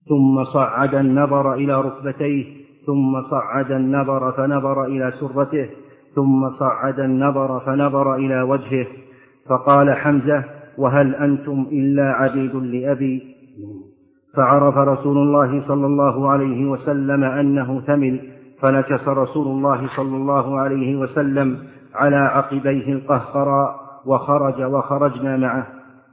ثم صعد النظر إلى ركبتيه، ثم صعد النظر فنظر إلى سرته، ثم صعد النظر فنظر إلى وجهه، فقال حمزة: وهل أنتم إلا عبيد لأبي؟ فعرف رسول الله صلى الله عليه وسلم أنه ثمل، فنكس رسول الله صلى الله عليه وسلم على عقبيه القهقرى وخرج وخرجنا معه.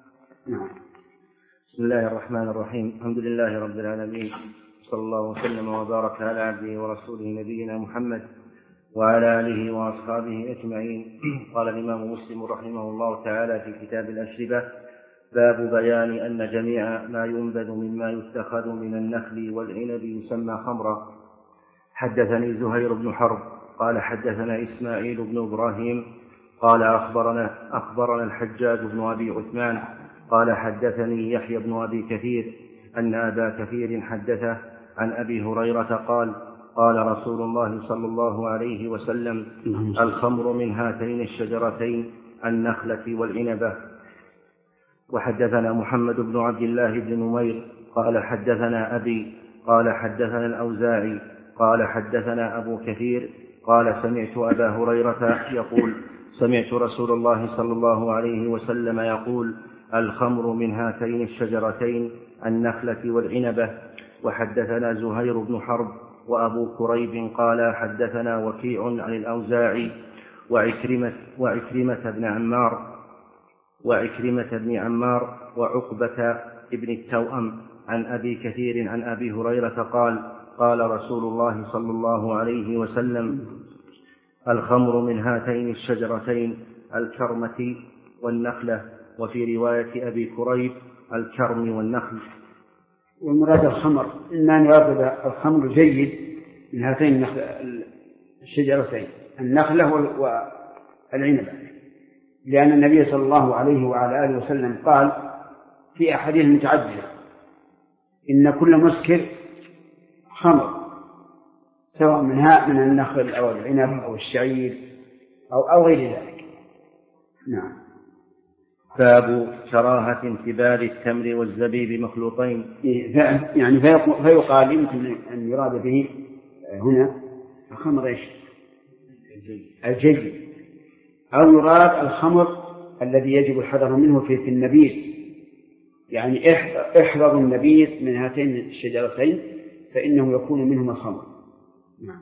بسم الله الرحمن الرحيم. الحمد لله رب العالمين، صلى الله وسلم وبارك على عبده ورسوله نبينا محمد وعلى آله وأصحابه أجمعين. قال الإمام مسلم رحمه الله تعالى في كتاب الأشربة: باب بيان أن جميع ما ينبذ مما يتخذ من النخل والعنب يسمى خمرا. حدثني زهير بن حرب قال حدثنا إسماعيل بن إبراهيم قال أخبرنا الحجاج بن أبي عثمان قال حدثني يحيى بن أبي كثير أن أبا كثير حدثه عن أبي هريرة قال: قال رسول الله صلى الله عليه وسلم: الخمر من هاتين الشجرتين النخلة والعنبة. وحدثنا محمد بن عبد الله بن نمير قال حدثنا أبي قال حدثنا الأوزاعي قال حدثنا أبو كثير قال: سمعت أبا هريرة يقول: سمعت رسول الله صلى الله عليه وسلم يقول: الخمر من هاتين الشجرتين النخلة والعنبة. وحدثنا زهير بن حرب وأبو كريب قال حدثنا وكيع عن الأوزاعي وعكرمة بن عمار وعقبة ابن التوأم عن أبي كثير عن أبي هريرة قال: قال رسول الله صلى الله عليه وسلم: الخمر من هاتين الشجرتين الكرمة والنخلة. وفي رواية أبي كريب: الكرم والنخل. والمراد الخمر إما أن يراد الخمر جيد من هاتين الشجرتين النخلة والعنبة، لأن النبي صلى الله عليه وعلى آله وسلم قال في أحاديث متعددة: إن كل مسكر خمر، سواء من النخل أو العنب أو الشعير أو غير ذلك. نعم. باب كراهة انتبار التمر والزبيب مخلوطين. يعني فيقال يمكن أن يراد به هنا الخمر إيش؟ الجيد، أو يراد الخمر الذي يجب الحذر منه في النبيذ، يعني احذروا النبيذ من هاتين الشجرتين فإنه يكون منهم الخمر. نعم.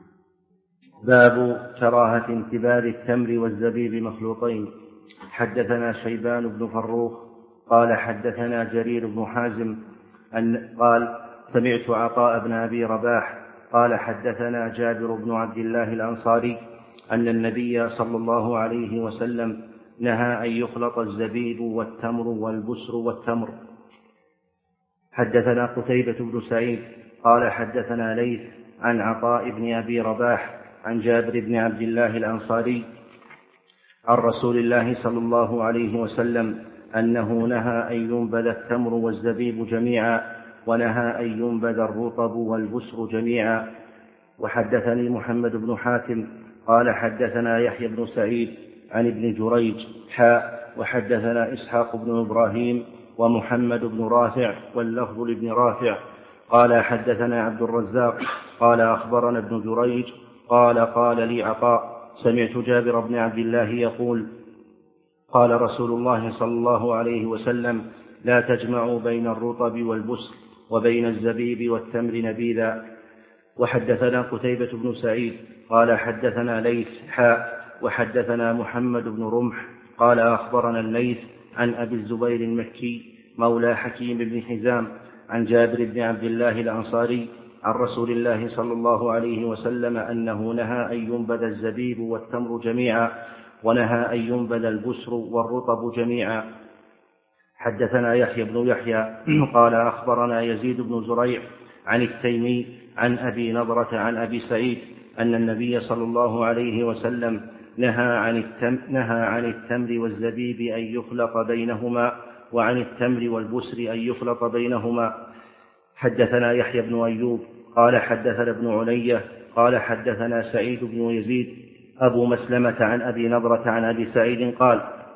باب كراهة انتبار التمر والزبيب مخلوطين. حدثنا شيبان بن فروخ قال حدثنا جرير بن حازم قال: سمعت عطاء بن أبي رباح قال حدثنا جابر بن عبد الله الأنصاري أن النبي صلى الله عليه وسلم نهى أن يخلط الزبيب والتمر والبسر والتمر. حدثنا قتيبة بن سعيد قال حدثنا ليث عن عطاء بن أبي رباح عن جابر بن عبد الله الأنصاري عن رسول الله صلى الله عليه وسلم أنه نهى أن ينبذ التمر والزبيب جميعا، ونهى أن ينبذ الرطب والبسر جميعا. وحدثني محمد بن حاتم قال حدثنا يحيى بن سعيد عن ابن جريج وحدثنا إسحاق بن إبراهيم ومحمد بن رافع واللفظ لابن رافع قال حدثنا عبد الرزاق قال أخبرنا ابن جريج قال لي عطاء: سمعت جابر بن عبد الله يقول: قال رسول الله صلى الله عليه وسلم: لا تجمعوا بين الرطب والبسر وبين الزبيب والتمر نبيذا. وحدثنا قتيبة بن سعيد قال حدثنا ليث وحدثنا محمد بن رمح قال أخبرنا الليث عن أبي الزبير المكي مولى حكيم بن حزام عن جابر بن عبد الله الأنصاري عن رسول الله صلى الله عليه وسلم أنه نهى أن ينبذ الزبيب والتمر جميعا، ونهى أن ينبذ البسر والرطب جميعا. حدثنا يحيى بن يحيى قال أخبرنا يزيد بن زريع عن التيمي عن أبي نضرة عن أبي سعيد أن النبي صلى الله عليه وسلم نهى عن التمر والزبيب أن يخلط بينهما، وعن التمر والبسر أن يخلط بينهما. حدثنا يحيى بن أيوب قال حدثنا ابن علية قال حدثنا سعيد بن يزيد أبو مسلمة عن أبي نضرة عن أبي سعيد قال: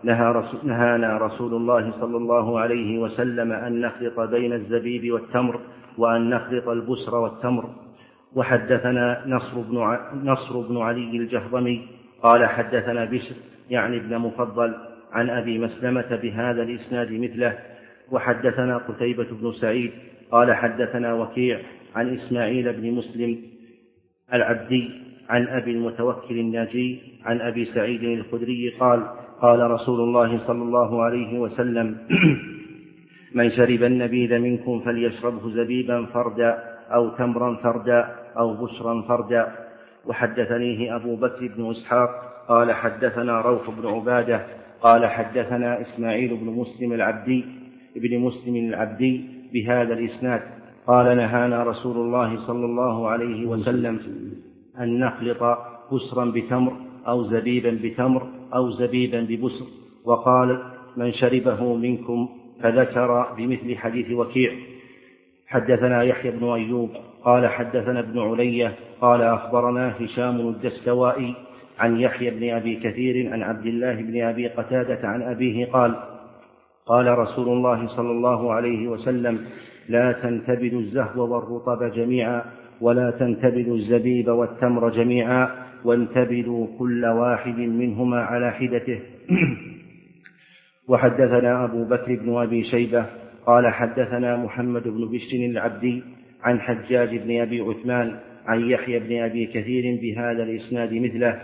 نهانا رسول الله صلى الله عليه وسلم أن نخلط بين الزبيب والتمر وأن نخلط البسر والتمر. وحدثنا نصر بن علي الجهضمي قال حدثنا بشر يعني ابن مفضل عن أبي مسلمة بهذا الإسناد مثله. وحدثنا قتيبة بن سعيد قال حدثنا وكيع عن إسماعيل بن مسلم العبدي عن أبي المتوكل الناجي عن أبي سعيد الخدري قال رسول الله صلى الله عليه وسلم من شرب النبيذ منكم فليشربه زبيبا فردا أو تمرا فردا أو بشرا فردا. وحدثنيه أبو بكر بن إسحاق قال حدثنا روح بن عبادة قال حدثنا إسماعيل بن مسلم العبدي بهذا الإسناد قال نهانا رسول الله صلى الله عليه وسلم أن نخلط بسرا بتمر أو زبيبا بتمر أو زبيبا ببسر. وقال من شربه منكم، فذكر بمثل حديث وكيع. حدثنا يحيى بن أيوب قال حدثنا ابن علية قال أخبرنا هشام الدستوائي عن يحيى بن أبي كثير عن عبد الله بن أبي قتادة عن أبيه قال رسول الله صلى الله عليه وسلم لا تنتبذوا الزهو والرطب جميعا ولا تنتبذوا الزبيب والتمر جميعا وانتبذوا كل واحد منهما على حدته. وحدثنا أبو بكر بن أبي شيبة قال حدثنا محمد بن بشر العبدي عن حجاج بن أبي عثمان عن يحيى بن أبي كثير بهذا الإسناد مثله.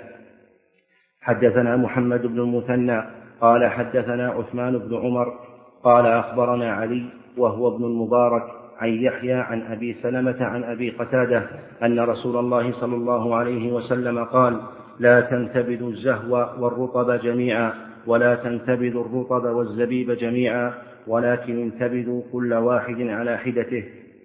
حدثنا محمد بن المثنى قال حدثنا عثمان بن عمر قال أخبرنا علي وهو ابن المبارك عن يحيى عن أبي سلمة عن أبي قتادة أن رسول الله صلى الله عليه وسلم قال لا تنتبذوا الزهو والرطب جميعا ولا تنتبذوا الرطب والزبيب جميعا ولكن انتبذوا كل واحد على حدته.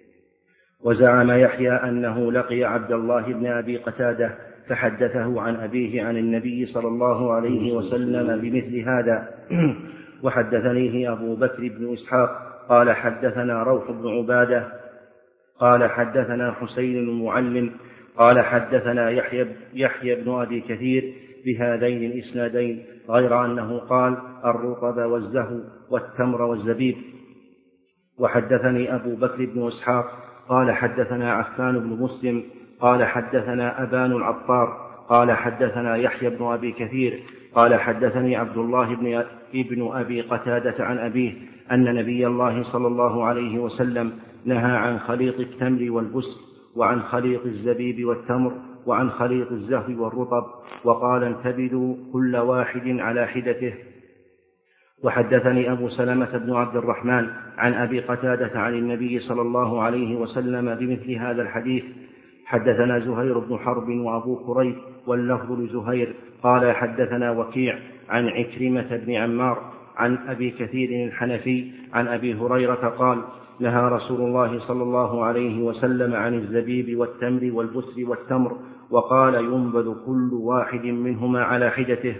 وزعم يحيى أنه لقي عبد الله بن أبي قتادة فحدثه عن أبيه عن النبي صلى الله عليه وسلم بمثل هذا. وحدثنيه أبو بكر بن إسحاق قال حدثنا روح بن عبادة قال حدثنا حسين المعلم قال حدثنا يحيى بن أبي كثير بهذين الإسنادين غير أنه قال الرطب والزهو والتمر والزبيب. وحدثني أبو بكر بن إسحاق قال حدثنا عفان بن مسلم قال حدثنا أبان العطار قال حدثنا يحيى بن أبي كثير قال حدثني عبد الله بن أبي قتادة عن أبيه أن نبي الله صلى الله عليه وسلم نهى عن خليط التمر والبسر وعن خليط الزبيب والتمر وعن خليط الزهو والرطب وقال انتبذوا كل واحد على حدته. وحدثني أبو سلمة بن عبد الرحمن عن أبي قتادة عن النبي صلى الله عليه وسلم بمثل هذا الحديث. حدثنا زهير بن حرب وأبو كريب واللفظ لزهير قال حدثنا وكيع عن عكرمة بن عمار عن أبي كثير الحنفي عن أبي هريرة قال نهى رسول الله صلى الله عليه وسلم عن الزبيب والتمر والبسر والتمر وقال ينبذ كل واحد منهما على حدته.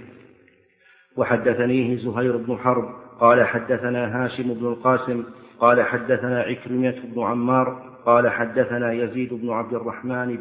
وحدثنيه زهير بن حرب قال حدثنا هاشم بن القاسم قال حدثنا عكرمة بن عمار قال حدثنا يزيد بن عبد الرحمن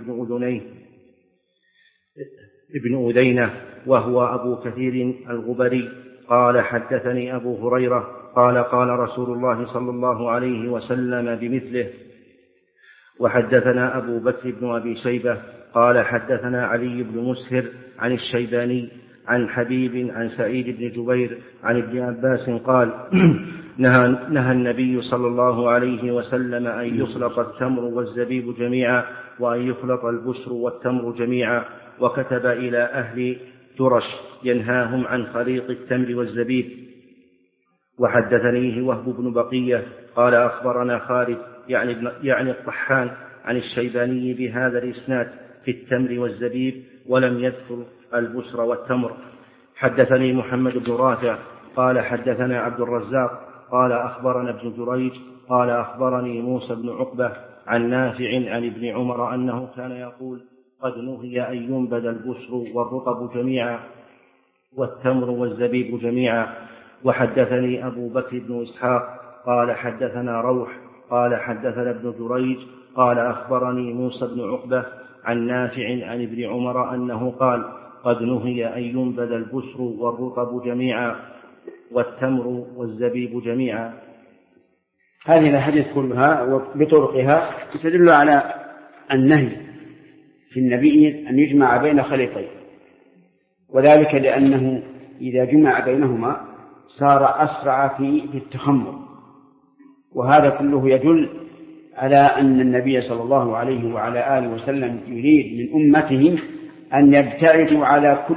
بن أذينة وهو أبو كثير الغبري قال حدثني أبو هريرة قال رسول الله صلى الله عليه وسلم بمثله. وحدثنا أبو بكر بن أبي شيبة قال حدثنا علي بن مسهر عن الشيباني عن حبيب عن سعيد بن جبير عن ابن عباس قال نهى النبي صلى الله عليه وسلم أن يخلط التمر والزبيب جميعا وأن يخلط البسر والتمر جميعا وكتب إلى أهل ترش ينهاهم عن خليط التمر والزبيب. وحدثنيه وهب بن بقية قال أخبرنا خالد يعني الطحان عن الشيباني بهذا الإسناد في التمر والزبيب ولم يذكر البسر والتمر. حدثني محمد بن رافع قال حدثنا عبد الرزاق قال أخبرنا ابن جريج قال أخبرني موسى بن عقبة عن نافع عن ابن عمر أنه كان يقول قد نهي أن ينبذ البسر والرطب جميعا والتمر والزبيب جميعا. وحدثني أبو بكر بن إسحاق قال حدثنا روح قال حدثنا ابن جريج قال أخبرني موسى بن عقبة عن نافع عن ابن عمر أنه قال قد نهي أن ينبذ البسر والرطب جميعا. والتمر والزبيب جميعا. هذه الأحاديث كلها بطرقها تدل على النهي في النبي أن يجمع بين خليطين، وذلك لأنه إذا جمع بينهما صار أسرع في التخمر، وهذا كله يدل على أن النبي صلى الله عليه وعلى آله وسلم يريد من أمته أن يبتعدوا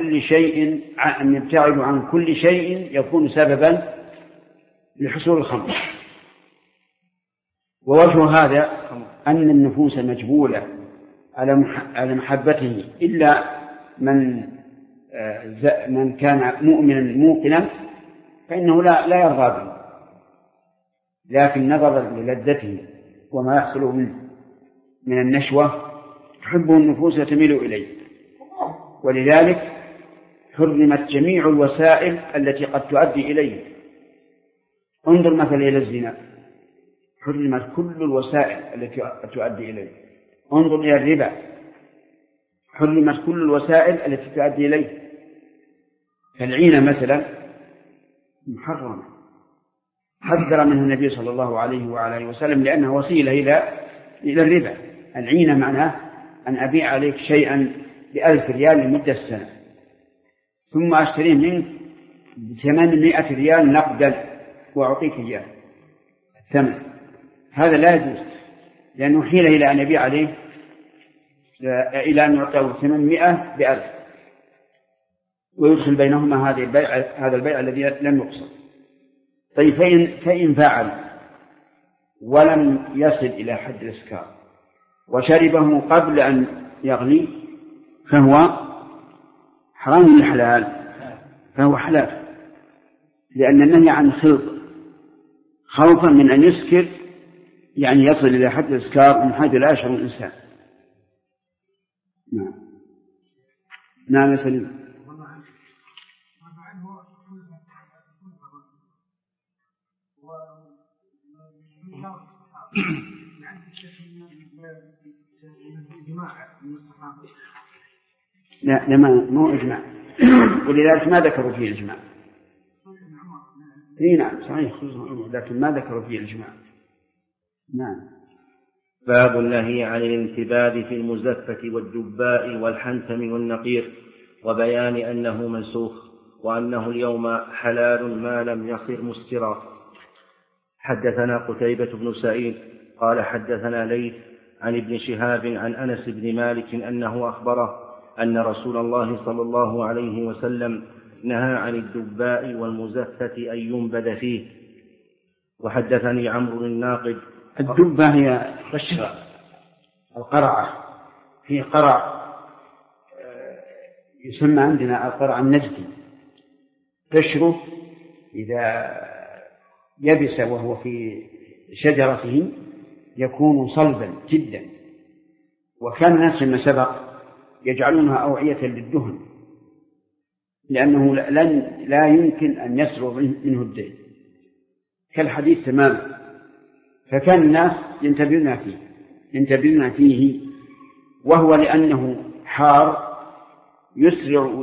عن كل شيء يكون سببا لحصول الخمر. ووجه هذا أن النفوس مجبولة على محبته إلا من كان مؤمنا موقنا فإنه لا يرضى به، لكن نظرا للذته وما يحصل من النشوة تحبه النفوس وتميل إليه، ولذلك حرمت جميع الوسائل التي قد تؤدي إليه. انظر مثلا إلى الزنا، حرمت كل الوسائل التي تؤدي إليه. انظر إلى الربا، حرمت كل الوسائل التي تؤدي إليه. فالعينة مثلا محرمة، حذر منه النبي صلى الله عليه وعلى وسلم لأنها وسيلة إلى الربا. العينة معناه أن أبيع عليك شيئا ب1,000 ريال لمدة سنة ثم أشتريه منك ب800 ريال نقدا وأعطيك إياه الثمن. هذا لا يجوز، لأنه حيل إلى أن يبيع عليه إلى أن يعطيه 800 ب1,000 ويدخل بينهما هذا البيع الذي لم يقصد. طيب فإن فعل ولم يصل إلى حد الإسكار وشربه قبل أن يغلي فهو حرام الحلال، فهو حلال، لأن النهي عن خلط خوفا من أن يسكر، يعني يصل إلى حد الإسكار من حيث لا يشعر الإنسان. نعم يا سليم. لا مو إجماع، ولذلك ما ذكروا فيه الإجماع. نعم صحيح، لكن ما ذكروا فيه الإجماع. نعم. باب النهي عن الانتباذ في المزفة والدباء والحنتم والنقير، وبيان أنه منسوخ وأنه اليوم حلال ما لم يصر مسكرا. حدثنا قتيبة بن سعيد قال حدثنا ليث عن ابن شهاب عن أنس بن مالك أنه أخبره أن رسول الله صلى الله عليه وسلم نهى عن الدباء والمزفة أن ينبذ فيه. وحدثني عمرو الناقد. الدبة هي قشرة القرعة، في قرع يسمى عندنا القرع النجدي، قشره إذا يبس وهو في شجرته يكون صلبا جدا، وكان الناس فيما سبق يجعلونها أوعية للدهن لأنه لا يمكن أن يسرع منه الدين كالحديد تماما، فكان الناس ينتبهون فيه، وهو لأنه حار يسرع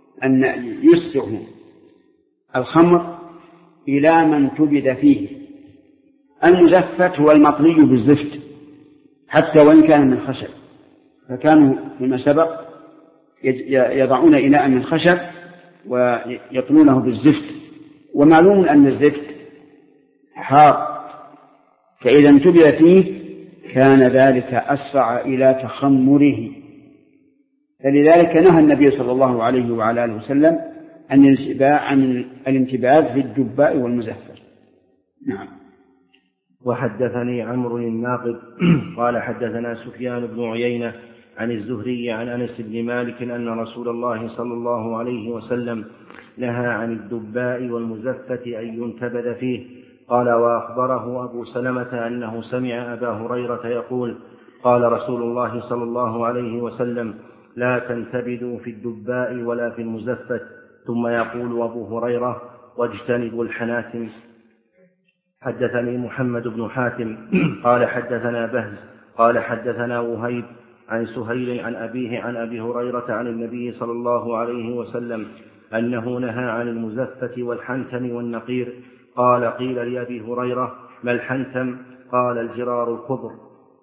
الخمر إلى من تبذ فيه. المزفت هو المطلي بالزفت حتى وإن كان من خشب، فكانوا فيما سبق يضعون إناء من خشب ويطلونه بالزفت، ومعلوم أن الزفت حار، فإذا انتبه فيه كان ذلك أسرع إلى تخمره، فلذلك نهى النبي صلى الله عليه وعلى آله وسلم عن الانتباه في الدباء والمزفر. نعم. وحدثني عمرو الناقد قال حدثنا سفيان بن عيينة عن الزهري عن أنس بن مالك أن رسول الله صلى الله عليه وسلم نهى عن الدباء والمزفة أن ينتبذ فيه. قال وأخبره أبو سلمة أنه سمع أبا هريرة يقول قال رسول الله صلى الله عليه وسلم لا تنتبذوا في الدباء ولا في المزفة. ثم يقول أبو هريرة واجتنبوا الحناتم. حدثني محمد بن حاتم قال حدثنا بهز قال حدثنا وهيب عن سهيل عن أبيه عن أبي هريرة عن النبي صلى الله عليه وسلم أنه نهى عن المزفة والحنتم والنقير. قال: قيل لأبي هريرة: ما الحنتم؟ قال: الجرار الخضر.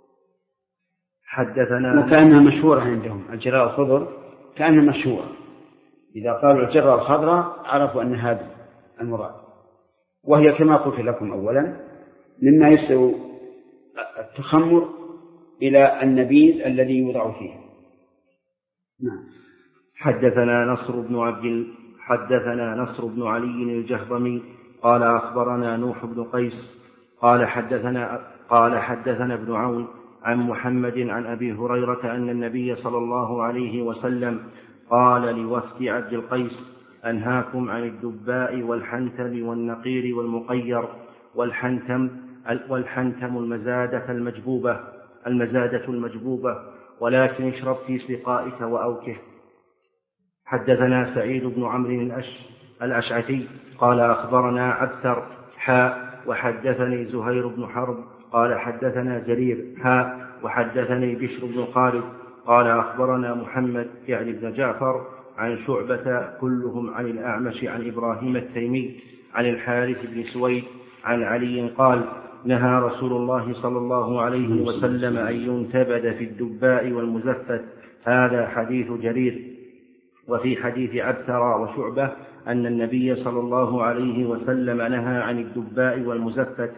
حدثنا. وكأنها مشهورة عندهم الجرار الخضر، كأنها مشهورة، إذا قالوا الجرار الخضراء عرفوا أن هذا المراد، وهي كما قلت لكم أولا مما يسوي التخمر إلى النبيذ الذي يوضع فيه. نعم. حدثنا نصر بن علي الجهضمي قال: أخبرنا نوح بن قيس قال حدثنا ابن عون عن محمد عن أبي هريرة أن النبي صلى الله عليه وسلم قال لوفد عبد القيس: أنهاكم عن الدباء والحنتم والنقير والمقير. والحنتم المزادة المجبوبة، ولكن اشرب في سقائك وأوكه. حدثنا سعيد بن عمرو الأشعثي قال: أخبرنا عبثر وحدثني زهير بن حرب قال: حدثنا جرير وحدثني بشر بن خالد قال: أخبرنا محمد يعني بن جعفر عن شعبة كلهم عن الأعمش عن إبراهيم التيمي عن الحارث بن سويد عن علي قال: نهى رسول الله صلى الله عليه وسلم أن ينتبذ في الدباء والمزفت. هذا حديث جرير. وفي حديث عبثر وشعبة أن النبي صلى الله عليه وسلم نهى عن الدباء والمزفت.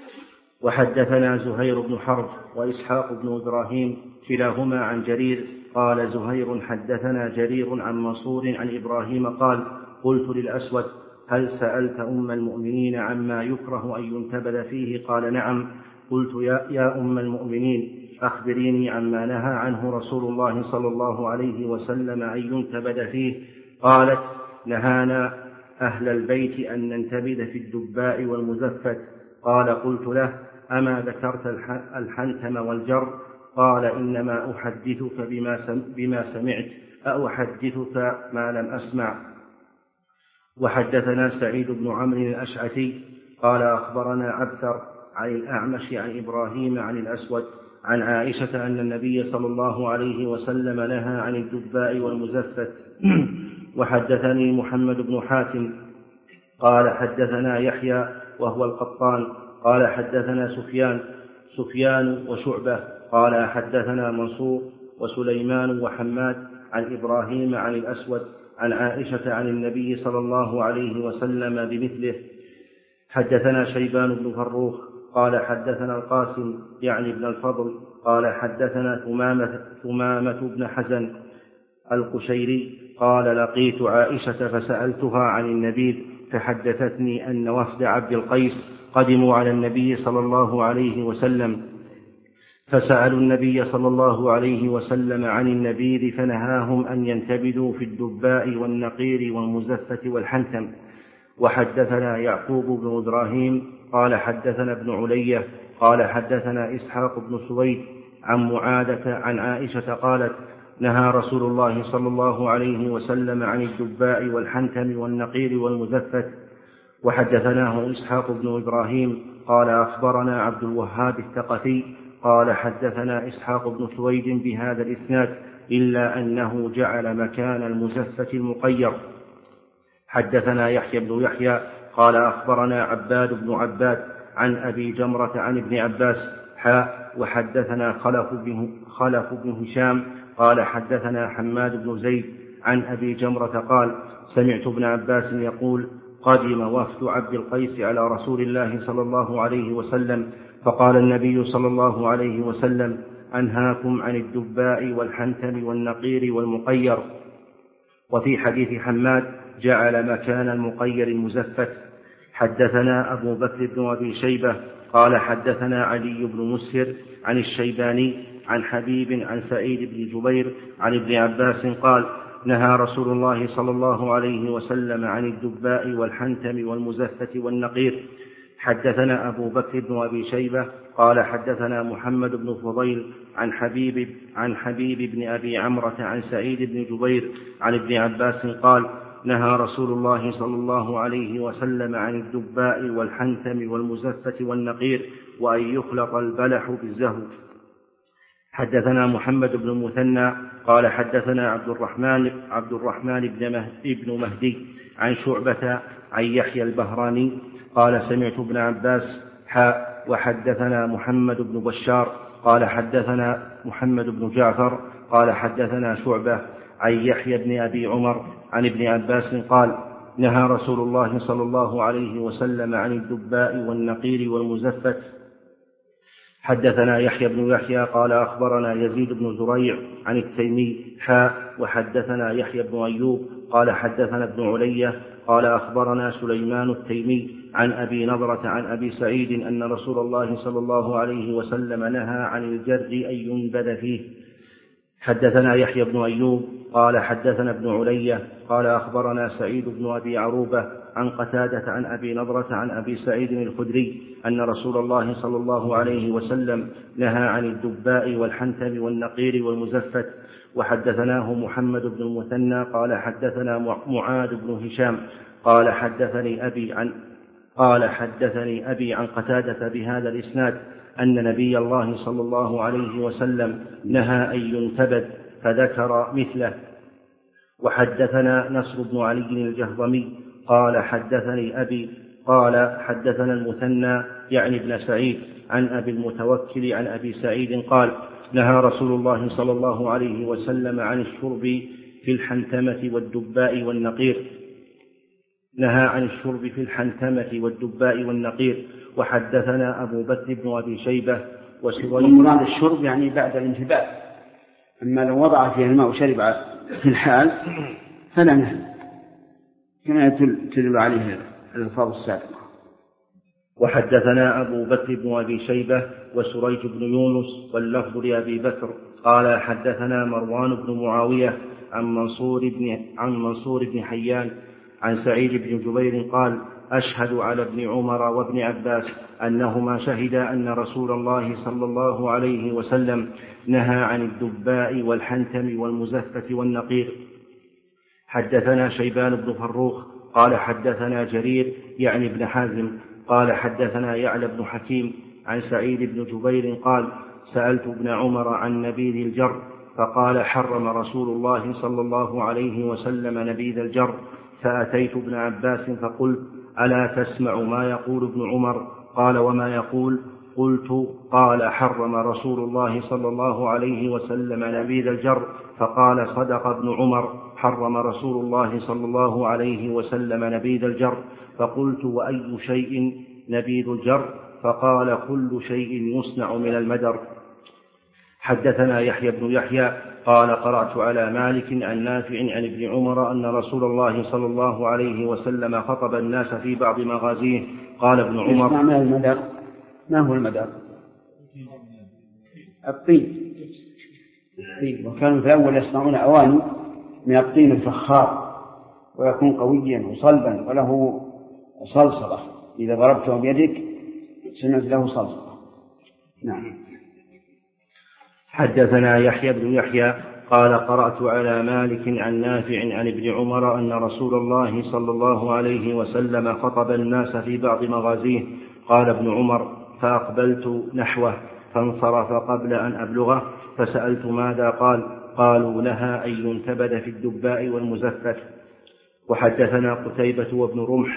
وحدثنا زهير بن حرب وإسحاق بن إبراهيم كلاهما عن جرير قال: زهير حدثنا جرير عن منصور عن إبراهيم قال: قلت للأسود: هل سألت أم المؤمنين عما يكره أن ينتبذ فيه؟ قال: نعم. قلت: يا أم المؤمنين، أخبريني عما نهى عنه رسول الله صلى الله عليه وسلم أن ينتبذ فيه. قالت: نهانا أهل البيت أن ننتبذ في الدباء والمزفت. قال: قلت له: أما ذكرت الحنتم والجر؟ قال: إنما أحدثك بما سمعت، أحدثك ما لم أسمع. وحدثنا سعيد بن عمرو الأشعثي قال: أخبرنا عبثر عن الأعمش عن إبراهيم عن الأسود عن عائشة أن النبي صلى الله عليه وسلم نهى عن الدباء والمزفت. وحدثني محمد بن حاتم قال: حدثنا يحيى وهو القطان قال: حدثنا سفيان وشعبة قال: حدثنا منصور وسليمان وحماد عن إبراهيم عن الأسود عن عائشة عن النبي صلى الله عليه وسلم بمثله. حدثنا شيبان بن فروخ قال: حدثنا القاسم يعني بن الفضل قال: حدثنا ثمامة بن حزن القشيري قال: لقيت عائشة فسألتها عن النبيذ، فحدثتني أن وفد عبد القيس قدموا على النبي صلى الله عليه وسلم فسألوا النبي صلى الله عليه وسلم عن النبيذ، فنهاهم أن ينتبذوا في الدباء والنقير والمزفة والحنتم. وحدثنا يعقوب بن إبراهيم قال: حدثنا ابن علية قال: حدثنا إسحاق بن سويد عن معاذة عن عائشة قالت: نهى رسول الله صلى الله عليه وسلم عن الدباء والحنتم والنقير والمزفت. وحدثناه إسحاق بن إبراهيم قال: أخبرنا عبد الوهاب الثقفي قال: حدثنا إسحاق بن سويد بهذا الإسناد إلا أنه جعل مكان المزفة المقير. حدثنا يحيى بن يحيى قال: أخبرنا عباد بن عباد عن أبي جمرة عن ابن عباس وحدثنا خلف بن هشام قال: حدثنا حماد بن زيد عن أبي جمرة قال: سمعت ابن عباس يقول: قدم وفد عبد القيس على رسول الله صلى الله عليه وسلم، فقال النبي صلى الله عليه وسلم: أنهاكم عن الدباء والحنتم والنقير والمقير. وفي حديث حماد جعل مكان المقير المزفت. حدثنا أبو بكر بن أبي شيبة قال: حدثنا علي بن مسهر عن الشيباني عن حبيب عن سعيد بن جبير عن ابن عباس قال: نهى رسول الله صلى الله عليه وسلم عن الدباء والحنتم والمزفة والنقير. حدثنا أبو بكر بن أبي شيبة قال: حدثنا محمد بن فضيل عن حبيب بن أبي عمرة عن سعيد بن جبير عن ابن عباس قال: نهى رسول الله صلى الله عليه وسلم عن الدباء والحنتم والمزفة والنقير، وأن يخلط البلح بالزهو. حدثنا محمد بن المثنى قال حدثنا عبد الرحمن بن مهدي عن شعبة عن يحيى البهراني قال سمعت ابن عباس وحدثنا محمد بن بشار قال حدثنا محمد بن جعفر قال حدثنا شعبة عن يحيى بن أبي عمر عن ابن عباس قال نهى رسول الله صلى الله عليه وسلم عن الدباء والنقير والمزفت. حدثنا يحيى بن يحيى قال أخبرنا يزيد بن زريع عن التيمي وحدثنا يحيى بن أيوب قال حدثنا ابن علية قال أخبرنا سليمان التيمي عن أبي نضرة عن أبي سعيد أن رسول الله صلى الله عليه وسلم نهى عن الجر أن ينبذ فيه. حدثنا يحيى بن أيوب قال حدثنا ابن علية قال أخبرنا سعيد بن أبي عروبة عن قتادة عن أبي نضرة عن أبي سعيد الخدري أن رسول الله صلى الله عليه وسلم نهى عن الدباء والحنتم والنقير والمزفت. وحدثناه محمد بن المثنى قال حدثنا معاذ بن هشام قال حدثني أبي عن قتادة بهذا الإسناد أن نبي الله صلى الله عليه وسلم نهى أن ينتبذ فذكر مثله. وحدثنا نصر بن علي الجهضمي قال حدثني أبي قال حدثنا المثنى يعني ابن سعيد عن أبي المتوكل عن أبي سعيد قال نهى رسول الله صلى الله عليه وسلم عن الشرب في الحنتمة والدباء والنقير وحدثنا أبو بكر بن أبي شيبة ومراد الشرب يعني بعد الانتباه، أما لو وضع فيها الماء وشرب في الحال فلا نهي كما تدل عليه الألفاظ السابقة. وحدثنا أبو بكر بن أبي شيبة وسريج بن يونس واللفظ لأبي بكر قال حدثنا مروان بن معاوية عن منصور بن حيان عن سعيد بن جبير قال أشهد على ابن عمر وابن عباس أنهما شهدا أن رسول الله صلى الله عليه وسلم نهى عن الدباء والحنتم والمزفة والنقير. حدثنا شيبان بن فروخ قال حدثنا جرير يعني ابن حازم قال حدثنا يعلى بن حكيم عن سعيد بن جبير قال سألت ابن عمر عن نبيذ الجر فقال حرم رسول الله صلى الله عليه وسلم نبيذ الجر، فأتيت ابن عباس فقلت ألا تسمع ما يقول ابن عمر؟ قال وما يقول؟ قلت قال حرم رسول الله صلى الله عليه وسلم نبيذ الجر، فقال صدق ابن عمر حرم رسول الله صلى الله عليه وسلم نبيذ الجر. فقلت وأي شيء نبيذ الجر؟ فقال كل شيء يصنع من المدر. حدثنا يحيى بن يحيى قال قرأت على مالك عن نافع عن ابن عمر أن رسول الله صلى الله عليه وسلم خطب الناس في بعض مغازيه. قال ابن عمر المدر ما هو المدر؟ الطين، وكانوا في الأول يصنعون أواني من الطين الفخار ويكون قويا وصلبا وله صلصلة، إذا ضربته بيدك سمعت له صلصلة. نعم. حدثنا يحيى بن يحيى قال قرأت على مالك عن نافع عن ابن عمر أن رسول الله صلى الله عليه وسلم خطب الناس في بعض مغازيه. قال ابن عمر فأقبلت نحوه فانصرف قبل أن أبلغه فسألت ماذا قال؟ قالوا نهى أن ينتبذ في الدباء والمزفت. وحدثنا قتيبة وابن رمح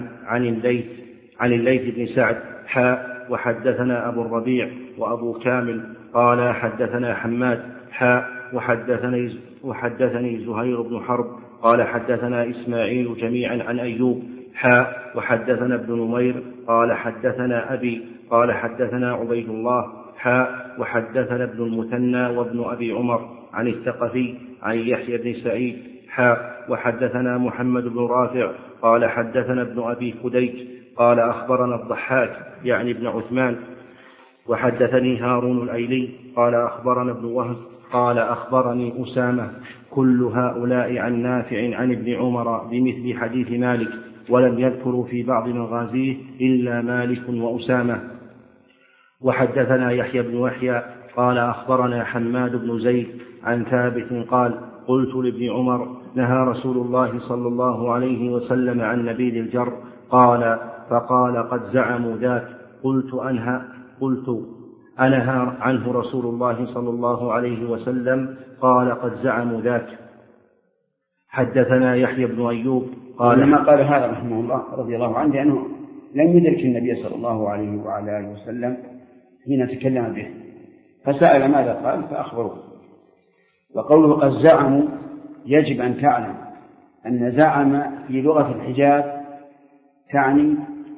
عن الليث بن سعد وحدثنا أبو الربيع وأبو كامل قال حدثنا حماد وحدثني زهير بن حرب قال حدثنا إسماعيل جميعا عن أيوب وحدثنا ابن نمير قال حدثنا أبي قال حدثنا عبيد الله وحدثنا ابن المثنى وابن أبي عمر عن الثقفي عن يحيى بن سعيد وحدثنا محمد بن رافع قال حدثنا ابن أبي فديك قال أخبرنا الضحاك يعني ابن عثمان وحدثني هارون الأيلي قال أخبرنا ابن وهب قال أخبرني أسامة كل هؤلاء عن نافع عن ابن عمر بمثل حديث مالك، ولم يذكروا في بعض مغازيه إلا مالك وأسامة. وحدثنا يحيى بن يحيى قال أخبرنا حماد بن زيد عن ثابت قال قلت لابن عمر نهى رسول الله صلى الله عليه وسلم عن نبيذ الجر، قال فقال قد زعموا ذاك. قلت أنهى عنه رسول الله صلى الله عليه وسلم قال قد زعموا ذاك. حدثنا يحيى بن أيوب قال لما قال هذا رحمه الله رضي الله عنه لأنه لم يدرك النبي صلى الله عليه وعلى آله وسلم حين تكلم به، فسأل ماذا قال فأخبروه. وقوله قد زعموا يجب أن تعلم أن زعم في لغة الحجاز تعني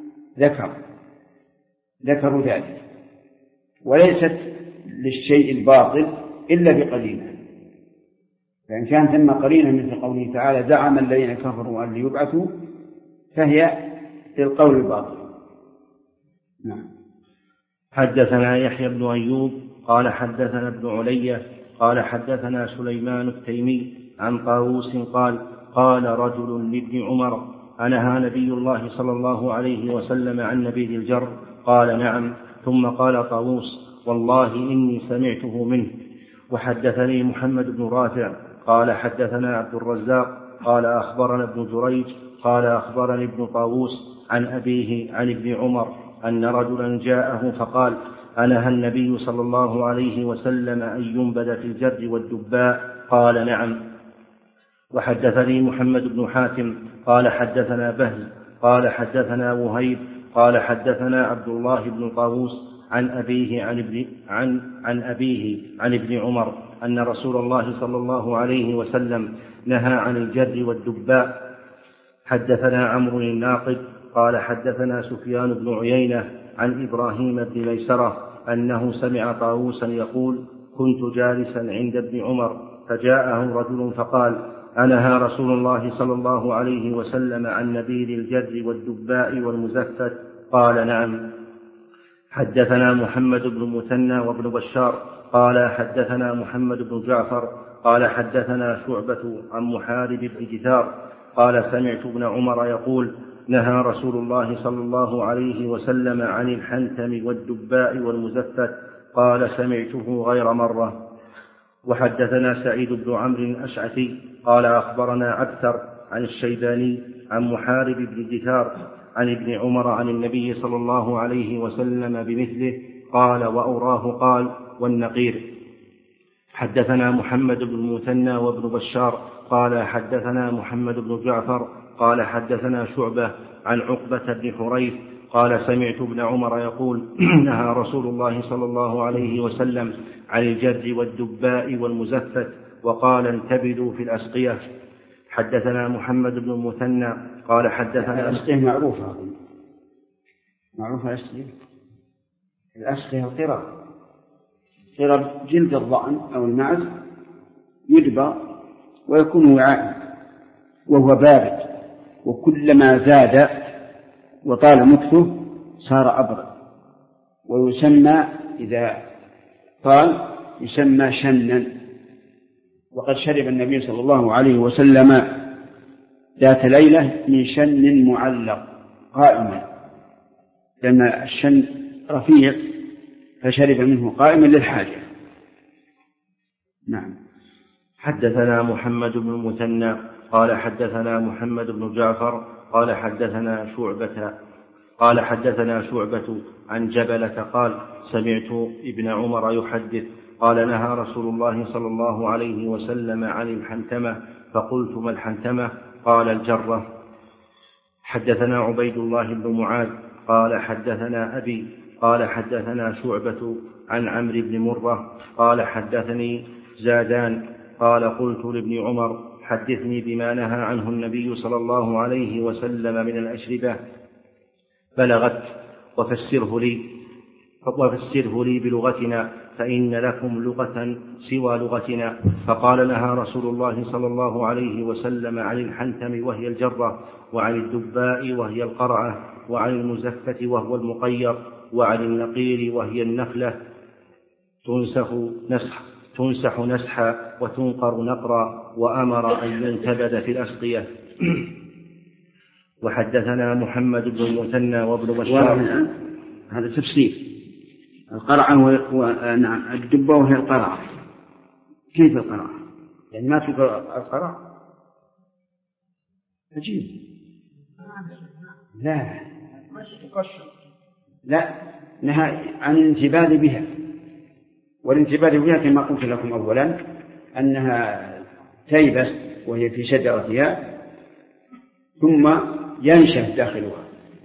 ذكروا ذلك، وليست للشيء الباطل إلا بقرينة، فإن كان ثم قرينة مثل قوله تعالى زعم الذين كفروا أن ليبعثوا فهي للقول الباطل. نعم. حدثنا يحيى بن أيوب قال حدثنا ابن علية قال حدثنا سليمان التيمي عن طاووس قال رجل لابن عمر أنهى نبي الله صلى الله عليه وسلم عن نبيذ الجر؟ قال نعم. ثم قال طاووس والله إني سمعته منه. وحدثني محمد بن رافع قال حدثنا عبد الرزاق قال أخبرنا ابن جريج قال أخبرني ابن طاووس عن أبيه عن ابن عمر أن رجلا جاءه فقال أنهى النبي صلى الله عليه وسلم أن ينبذ في الجر والدباء؟ قال نعم. وحدثني محمد بن حاتم قال حدثنا بهز قال حدثنا وهيب قال حدثنا عبد الله بن طاووس عن أبيه عن ابن عمر أن رسول الله صلى الله عليه وسلم نهى عن الجر والدباء. حدثنا عمرو الناقد قال حدثنا سفيان بن عيينة عن إبراهيم بن ميسرة أنه سمع طاووسا يقول كنت جالسا عند ابن عمر فجاءه رجل فقال أنهى رسول الله صلى الله عليه وسلم عن نبيذ الجر والدباء والمزفت؟ قال نعم. حدثنا محمد بن المثنى وابن بشار قال حدثنا محمد بن جعفر قال حدثنا شعبة عن محارب بن جثار قال سمعت ابن عمر يقول نهى رسول الله صلى الله عليه وسلم عن الحنتم والدباء والمزفت؟ قال سمعته غير مرة. وحدثنا سعيد بن عمرو الأشعثي قال أخبرنا عبثر عن الشيباني عن محارب بن جثار عن ابن عمر عن النبي صلى الله عليه وسلم بمثله قال وأوراه قال والنقير. حدثنا محمد بن المثنى وابن بشار قال حدثنا محمد بن جعفر قال حدثنا شعبة عن عقبة بن حريث قال سمعت ابن عمر يقول نهى رسول الله صلى الله عليه وسلم عن الجر والدباء والمزفت وقال انتبذوا في الأسقية. حدثنا محمد بن المثنى قال حدثنا الأسقية معروفة الأسقية القرب جلد الضأن أو المعز يدبر ويكون وعاء وهو بارد، وكلما زاد وطال مكثه صار أبرد، ويسمى إذا طال يسمى شنا. وقد شرب النبي صلى الله عليه وسلم ذات ليلة من شن معلق قائما، لأن الشن رفيع فشرب منه قائما للحاجة. نعم. حدثنا محمد بن المثنى قال حدثنا محمد بن جعفر قال حدثنا شعبة عن جبلة قال سمعت ابن عمر يحدث قال نهى رسول الله صلى الله عليه وسلم عن الحنتمة فقلت ما الحنتمة؟ قال الجرة. حدثنا عبيد الله بن معاذ قال حدثنا أبي قال حدثنا شعبة عن عمرو بن مرة قال حدثني زادان قال قلت لابن عمر حدثني بما نهى عنه النبي صلى الله عليه وسلم من الأشربة بلغت وفسره لي بلغتنا فإن لكم لغة سوى لغتنا. فقال نهى رسول الله صلى الله عليه وسلم عن الحنتم وهي الجرة، وعن الدباء وهي القرعة، وعن المزفة وهو المقير، وعن النقير وهي النخلة تنسح نسحا وتنقر نقرا، وأمر أن ينتبذ في الأسقية. وحدثنا محمد بن المثنى وابن بشار. هذا تفسير القرعة نعم الدبة وهي القرعة. كيف القرعة؟ يعني ما تقول القرعة عجيب. لا نهى عن الانتباذ بها والانتباه بها كما قلت لكم أولا أنها تيبس وهي في شجرتها ثم ينشف داخلها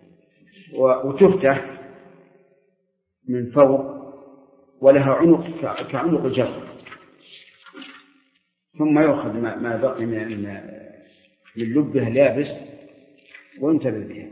وتفتح من فوق ولها عنق كعنق الجرة، ثم يأخذ ما بقي من لبها اليابس وينتبه بها.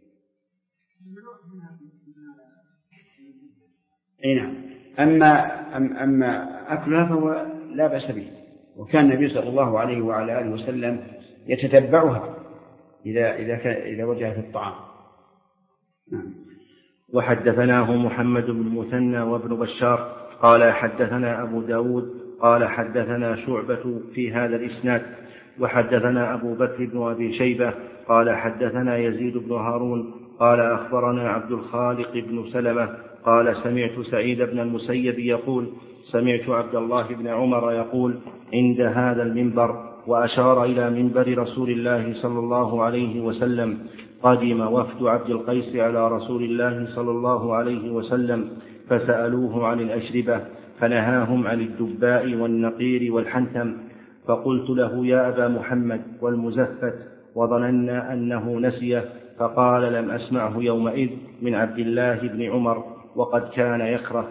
نعم. أما أكلها فهو لا بأس به، وكان النبي صلى الله عليه وعلى آله وسلم يتتبعها إذا وجد في الطعام. نعم. وحدثناه محمد بن المثنى وابن بشار قال حدثنا أبو داود قال حدثنا شعبة في هذا الإسناد. وحدثنا أبو بكر بن أبي شيبة قال حدثنا يزيد بن هارون قال أخبرنا عبد الخالق بن سلمة قال سمعت سعيد بن المسيب يقول سمعت عبد الله بن عمر يقول عند هذا المنبر، وأشار إلى منبر رسول الله صلى الله عليه وسلم: قدم وفد عبد القيس على رسول الله صلى الله عليه وسلم فسألوه عن الأشربة فنهاهم عن الدباء والنقير والحنتم، فقلت له: يا أبا محمد والمزفت، وظننا أنه نسيه، فقال: لم أسمعه يومئذ من عبد الله بن عمر وقد كان يكره.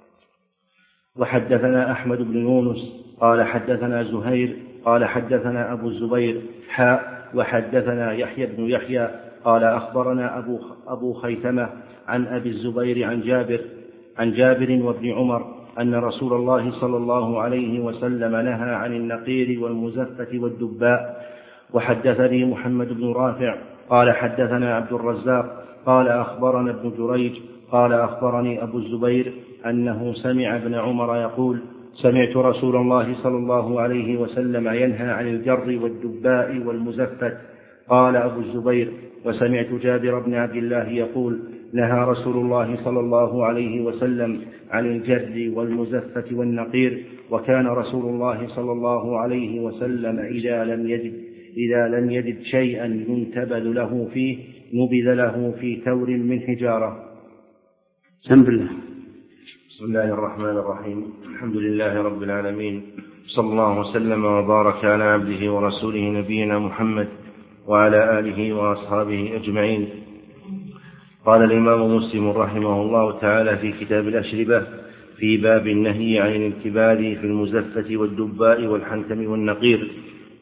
وحدثنا أحمد بن يونس قال حدثنا زهير قال حدثنا أبو الزبير وحدثنا يحيى بن يحيى قال أخبرنا أبو خيثمة عن أبي الزبير عن جابر وابن عمر أن رسول الله صلى الله عليه وسلم نهى عن النقير والمزفة والدباء. وحدثني محمد بن رافع قال حدثنا عبد الرزاق قال أخبرنا ابن جريج قال أخبرني أبو الزبير أنه سمع ابن عمر يقول: سمعت رسول الله صلى الله عليه وسلم ينهى عن الجر والدباء والمزفت. قال أبو الزبير: وسمعت جابر بن عبد الله يقول: نهى رسول الله صلى الله عليه وسلم عن الجر والمزفة والنقير، وكان رسول الله صلى الله عليه وسلم إذا لم يجد شيئا ينتبذ له فيه نبذ له في تور من حجارة. بسم الله. بسم الله الرحمن الرحيم. الحمد لله رب العالمين، صلى الله وسلم وبارك على عبده ورسوله نبينا محمد وعلى آله وأصحابه أجمعين. قال الإمام مسلم رحمه الله تعالى في كتاب الأشربة في باب النهي عن الانتباذ في المزفة والدباء والحنتم والنقير: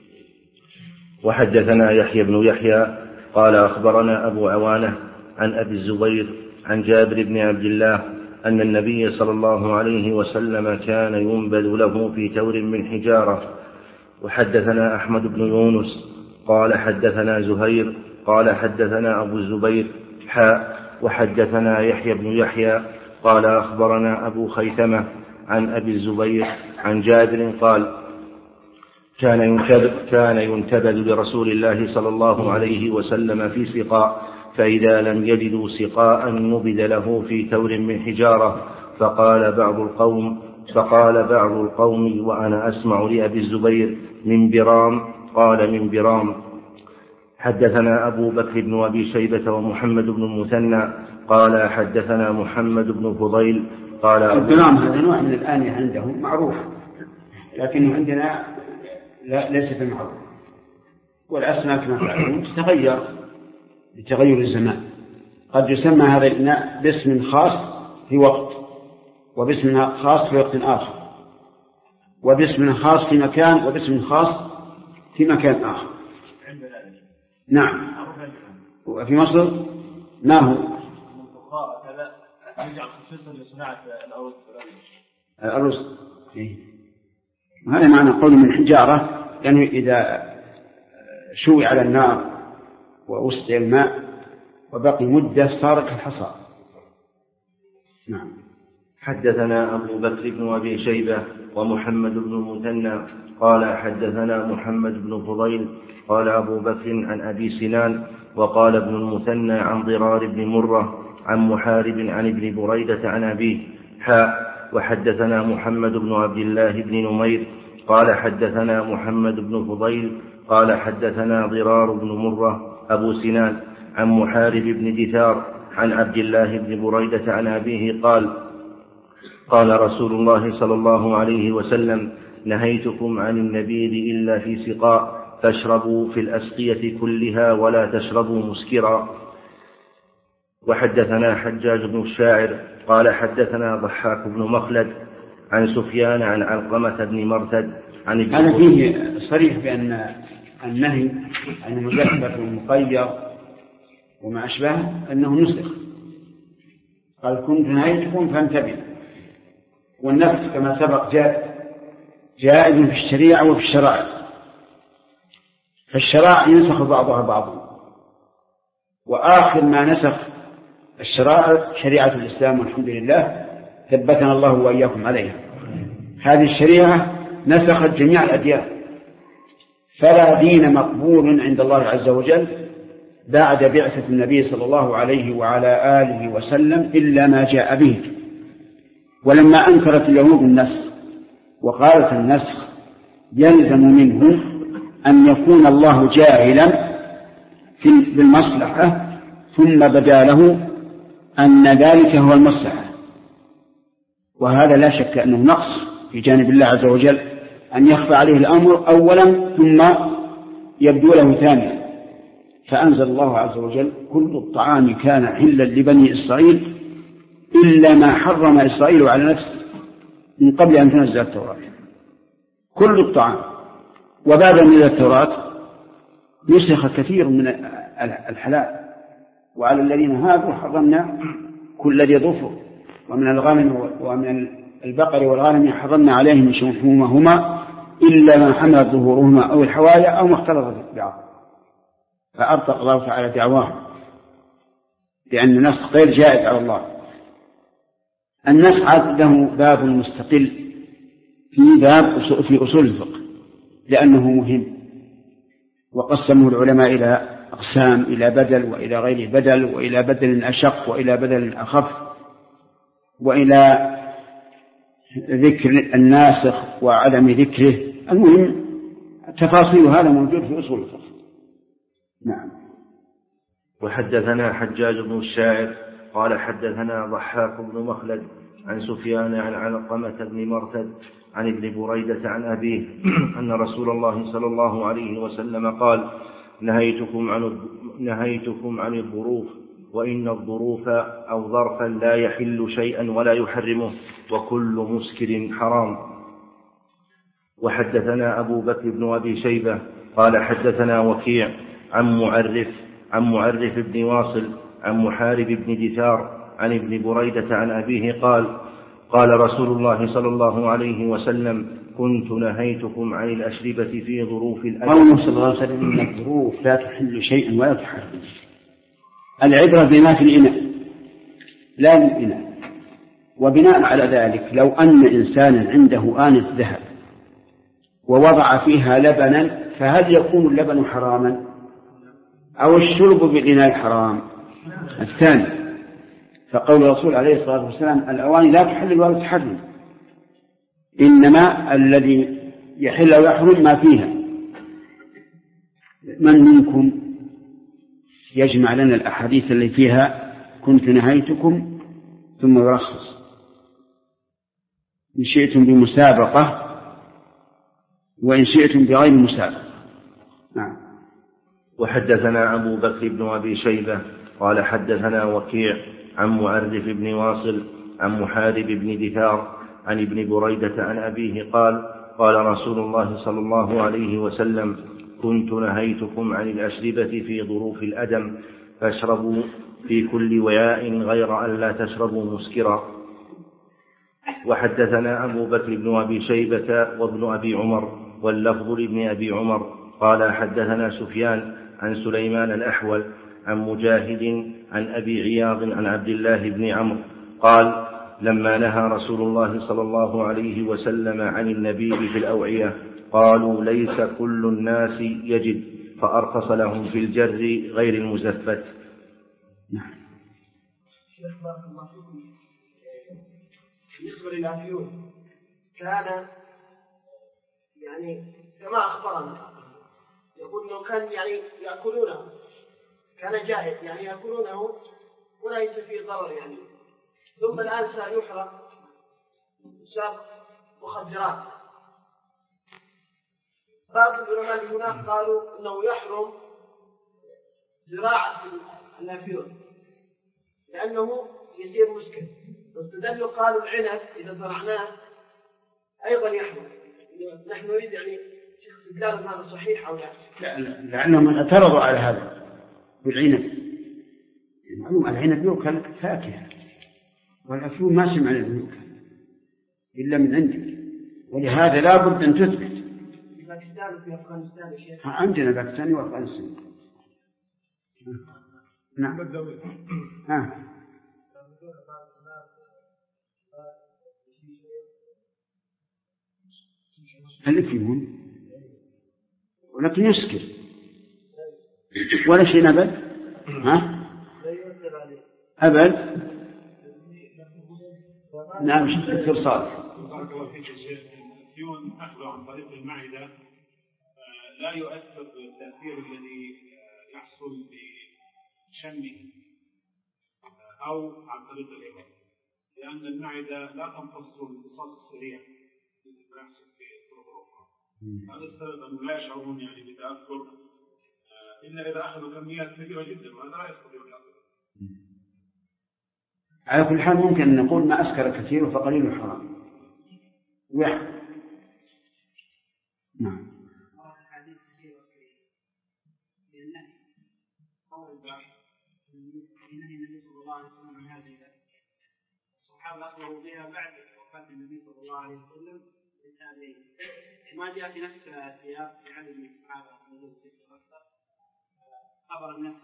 وحدثنا يحيى بن يحيى قال أخبرنا أبو عوانة عن أبي الزبير عن جابر بن عبد الله أن النبي صلى الله عليه وسلم كان ينبذ له في تور من حجارة. وحدثنا أحمد بن يونس قال حدثنا زهير قال حدثنا أبو الزبير وحدثنا يحيى بن يحيى قال أخبرنا أبو خيثمة عن أبي الزبير عن جابر قال: كان ينتبذ لرسول الله صلى الله عليه وسلم في سقاء، فإذا لم يجدوا سقاء نبذ له في تور من حجارة. فقال بعض القوم وأنا أسمع لأبي الزبير: من برام. قال: من برام. حدثنا أبو بكر بن أبي شيبة ومحمد بن المثنى قال حدثنا محمد بن فضيل قال: البرام هذا نوع من الآنية عندهم معروف، لكنه عندنا ليس بمعروف. والأسماك كما تعلمون تتغير بتغير الزمان، قد يسمى هذا الإناء باسم خاص في وقت، وباسم خاص في وقت آخر، وباسم خاص في مكان، وباسم خاص في مكان آخر. نعم. وفي مصر ما هو كذا يجعل خصيصا لصناعة الأرز. هذا معنى قول من حجارة، لأنه إذا شوي على النار وأسقي الماء وبقي مدة صار كالحصى. نعم. حدثنا أبو بكر بن أبي شيبة ومحمد بن المثنى قال حدثنا محمد بن فضيل قال أبو بكر عن أبي سنان وقال ابن المثنى عن ضرار بن مرة عن محارب عن ابن بريدة عن أبيه وحدثنا محمد بن عبد الله بن نمير قال حدثنا محمد بن فضيل قال حدثنا ضرار بن مرة أبو سنان عن محارب بن دثار عن عبد الله بن بريدة عن أبيه قال رسول الله صلى الله عليه وسلم: نهيتكم عن النبيذ إلا في سقاء، فاشربوا في الأسقية كلها ولا تشربوا مسكرا. وحدثنا حجاج بن الشاعر قال حدثنا ضحاك بن مخلد عن سفيان عن علقمة بن مرثد عن هذا فيه صريح بأن النهي عن المزفت والمقير وما أشبه أنه نسخ. قال: كنت نهيتكم فانتبهوا. والنفس كما سبق جائز في الشريعة وفي الشرائع، فالشرائع ينسخ بعضها بعضا، وآخر ما نسخ الشرائع شريعة الإسلام، والحمد لله ثبتنا الله وإياكم عليها. هذه الشريعة نسخت جميع الأديان، فلا دين مقبول عند الله عز وجل بعد بعثة النبي صلى الله عليه وعلى آله وسلم إلا ما جاء به. ولما أنكرت اليهود النسخ وقالت النسخ يلزم منه أن يكون الله جاهلا بالمصلحة ثم بدا له أن ذلك هو المصلحة، وهذا لا شك أنه نقص في جانب الله عز وجل أن يخفى عليه الأمر أولا ثم يبدو له ثانيا. فأنزل الله عز وجل: كل الطعام كان حلا لبني إسرائيل إلا ما حرم إسرائيل على نفسه من قبل أن تنزل التوراة. كل الطعام. وبعد من التوراة نسخ كثير من الحلال، وعلى الذين هادوا حرمنا كل ذي ظفر، ومن الغنم ومن البقر والغنم حرمنا عليهم شحومهما إلا ما حملت ظهورهما أو الحوايا أو ما اختلطت بعض. فأبطأ الله تعالى دعواهم لأن النسخ غير جائز على الله. النسخ له باب مستقل في أصول الفقه لأنه مهم، وقسمه العلماء إلى أقسام: إلى بدل، وإلى غير بدل، وإلى بدل أشق، وإلى بدل أخف، وإلى ذكر الناسخ وعدم ذكره. المهم تفاصيل هذا موجود في أصول الفقه. نعم. وحدثنا حجاج بن الشاعر قال حدثنا ضحاك بن مخلد عن سفيان عن علقمة بن مرثد عن ابن بريدة عن أبيه أن رسول الله صلى الله عليه وسلم قال: نهيتكم عن الظروف، وإن الظروف أو ظرفا لا يحل شيئا ولا يحرمه، وكل مسكر حرام. وحدثنا أبو بكر بن أبي شيبة قال حدثنا وكيع عن معرف بن واصل عن محارب بن دثار عن ابن بريدة عن أبيه قال رسول الله صلى الله عليه وسلم: كنت نهيتكم عن الأشربة في ظروف الأجل. قوله صلى الله عليه وسلم: إن الظروف لا تحل شيئا ولا تحرم. العبرة بما في الإناء لا بالإناء. وبناء على ذلك لو أن إنسانا عنده آنة ذهب ووضع فيها لبنا، فهل يكون اللبن حراما أو الشرب بالإناء حرام؟ الثاني. فقول الرسول عليه الصلاة والسلام: الأواني لا تحل ولا تحرم، إنما الذي يحل ويحرم ما فيها. من منكم يجمع لنا الأحاديث اللي فيها كنت نهيتكم ثم يرخص؟ إن شئتم بمسابقة وإن شئتم بغير مسابقة. نعم. وحدثنا أبو بكر بن أبي شيبة قال حدثنا وكيع عن معرف بن واصل عن محارب بن دثار عن ابن بريدة عن أبيه قال رسول الله صلى الله عليه وسلم: كنت نهيتكم عن الأشربة في ظروف الأدم، فاشربوا في كل وعاء غير أن لا تشربوا مسكرا. وحدثنا أبو بكر بن أبي شيبة وابن أبي عمر واللفظ لابن أبي عمر قال حدثنا سفيان عن سليمان الأحول عن مجاهد عن أبي عياض عن عبد الله بن عمرو قال: لما نهى رسول الله صلى الله عليه وسلم عن النبيذ في الأوعية قالوا: ليس كل الناس يجد، فأرخص لهم في الجر غير المزفت. نعم. شيخ بارك الله فيكم، بالنسبة للعافيون كان يعني كما أخبرنا يقول أنه كان يعني يأكلونه، كان جاهز يعني يأكلونه وليس فيه ضرر يعني، ثم الآن سيحرق ساب مخدرات. بعض العلماء هناك قالوا انه يحرم زراعة الافيون لانه يصير مسكر، واستدلوا قالوا العنب اذا زرعناه ايضا يحرم. نحن نريد يعني استدلال هذا صحيح او لا؟ لا، لانهم اعترضوا على هذا بالعنب. معلوم العنب يؤكل فاكهة، والافيون ما سمعنا انه يؤكل الا من عندك، ولهذا لا بد ان تثبت. باكستان وفي افغانستان يا شيخ. عندنا باكستان وافغانستان. نعم. الافيون ولكن يسكر ولا شيء أبد. أبد. نعم. شكرا صالح. الافيون أخذ عن طريق المعدة لا يؤثر بالتأثير الذي يحصل بشمه أو عن طريق الإبر، لأن المعدة لا تمتص الامتصاص السريع الذي يحصل في الطرق الأخرى. هذا السبب أنه لا يشعرون يعني بتأثر إلا إذا أخذوا كميات كبيرة جدا، وهذا لا يستطيع الأخذ. على كل حال ممكن أن نقول ما أسكر كثير فقليل حرام. نعم. الصحابة أخبروا بها بعد وفاة النبي صلى الله عليه وسلم بالتابعين، ما جاء في نفس السياق في عدد من الصحابة خبر النفس.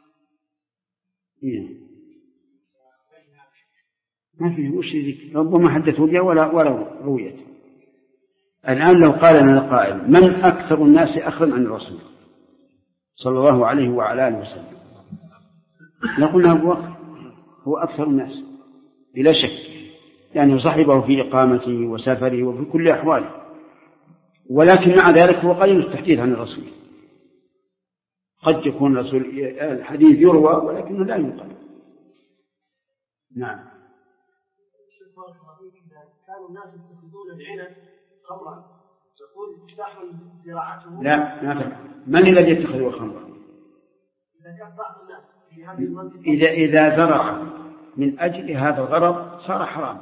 ما فيه وش ذيك، ربما حدثوا بها ولا رويت. الآن لو قال لنا قائل من أكثر الناس أخذا عن الرسول صلى الله عليه وعلى آله وسلم، نقول هو أكثر الناس بلا شك، يعني صحبه في إقامته وسفره وفي كل أحواله، ولكن مع ذلك هو قليل التحديث عن الرسول. قد يكون الحديث يروى ولكنه لا ينقل. نعم. كانوا الناس يتخذون العنب خمرا، تقول تستحمل زراعته. لا، من الذي يتخذه خمرا؟ إذا كان بعض الناس في هذه المنطقة إذا زرع من أجل هذا الغرض صار حرام.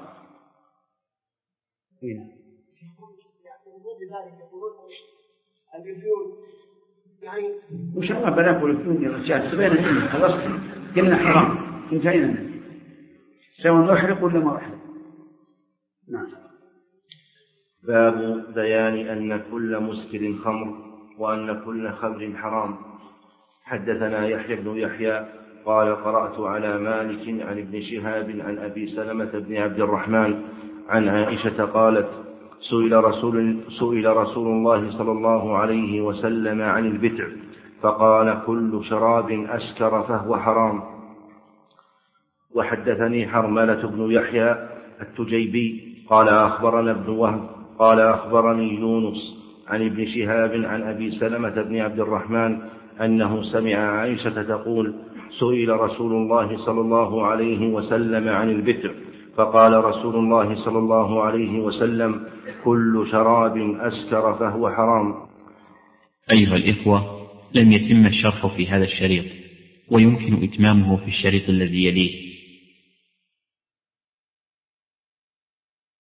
يقولون بذلك، يقولون الأفيون يعني وش الله بلاك والأفيون يا رجال، سبينا خلاص قلنا حرام انتهينا، سواء نحرق ولا ما أحرق. نعم. باب بيان أن كل مسكر خمر وأن كل خمر حرام. حدثنا يحيى بن يحيى قال قرأت على مالك عن ابن شهاب عن أبي سلمة بن عبد الرحمن عن عائشة قالت سئل رسول الله صلى الله عليه وسلم عن البتع فقال كل شراب أسكر فهو حرام. وحدثني حرملة بن يحيى التجيبي قال أخبرنا ابن وهب قال أخبرني يونس عن ابن شهاب عن أبي سلمة بن عبد الرحمن أنه سمع عائشة تقول سئل رسول الله صلى الله عليه وسلم عن البتع فقال رسول الله صلى الله عليه وسلم كل شراب أسكر فهو حرام. أيها الإخوة، لم يتم الشرح في هذا الشريط، ويمكن إتمامه في الشريط الذي يليه.